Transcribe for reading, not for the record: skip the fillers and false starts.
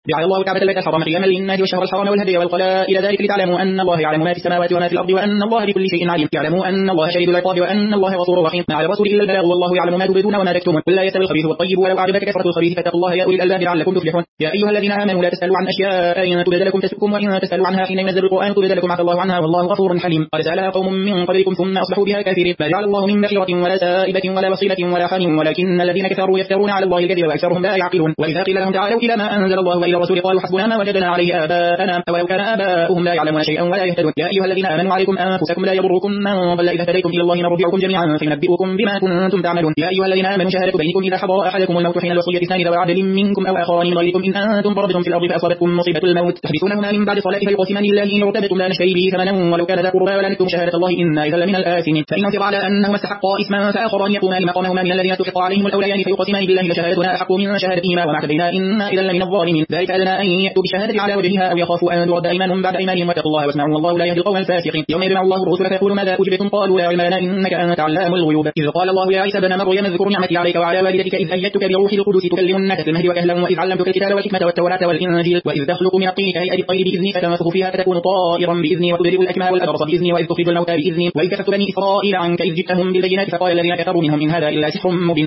جعل الله الكعبة البيت الحرام قياما للناس والشهر الحرام والهدي والقلائد ذلك لتعلموا أن الله يعلم ما في السماوات وما في الأرض وأن الله بكل شيء عليم. يعلموا أن الله شديد العقاب وأن الله غفور رحيم. ما على الرسول إلا البلاغ والله يعلم ما تبدون وما تكتمون. قل لا يستوي الخبيث والطيب ولو أعجبك كثرة الخبيث فاتقوا الله يا أولي الألباب لعلكم تفلحون. يا أيها الذين آمنوا لا تسألوا عن أشياء إن تبد لكم تسؤكم وإن تسألوا عنها حين ينزل القرآن تبد لكم عفى الله عنها والله غفور حليم. قد سألها قوم من قبلكم ثم أصبحوا بها كافرين. ما جعل الله من بحيرة ولا سائبة ولا وصيلة ولا حميم ولكن الذين كفروا يفترون على الله الكذب وأكثرهم لا يعقلون. وإذا قيل لهم تعالوا إلى ما أنزل الله وإلى الرسول قالوا حسبنا ما وجدنا عليه آباءنا أولو كان آباؤهم لا يعلمون شيئا ولا يهتدون. يا أيها الذين آمنوا عليكم أنفسكم لا يضركم من ضل إذا هديتم إلى الله مرجعكم جميعا فينبئكم بما كنتم تعملون. يا أيها الذين آمنوا شهادة بينكم إذا حضر أحدكم الموت حين الوصية اثنان ذوي عدل منكم أو آخران من غيركم إن أنتم ضربتم في الأرض فأصابتكم مصيبة الموت تحبسونهما من بعد الصلاة فيقسمان بالله إن ارتبتم لا نشتري به ثمنا ولو كان ذا قربى ولا نكتم شهادة الله إنا إذا لمن الآثمين. فإن انفر على أنهما استحقا إثما فآخران يقومان مقامهما من الذين استحق عليهم الأوليان فيقسمان بالله لشهادتنا أحق من شهادتهما وما اعتدينا إنا إذا لمن الظالمين. ذلك أدنى أن يأتوا بشهادة على وجهها أو يخافوا أن ترد أيمان بعد أيمانهم واتقوا الله واسمعوا والله لا يهدي القوم الفاسقين. يوم يجمع الله الرسل فيقول ماذا أجبتم قالوا لا علم لنا إنك أنت علام الغيوب. إذ قال الله يا عيسى ابن مريم اذكر نعمتي عليك وعلى والدتك إذ أيدتك بروح القدس تكلم الناس في المهد وكهلا وإذ علمتك الكتاب والحكمة والتوراة والإنجيل وإذ تخلق من الطين كهيئة الطير بإذني فتنفخ فيها فتكون طائرا بإذني وتبرئ الأكمه والأبرص بإذني وإذ تخرج الموتى بإذني وإذ كففت بني إسرائيل عنك إذ جئتهم بالبينات فقال الذين كفروا منهم إن هذا إلا سحر مبين.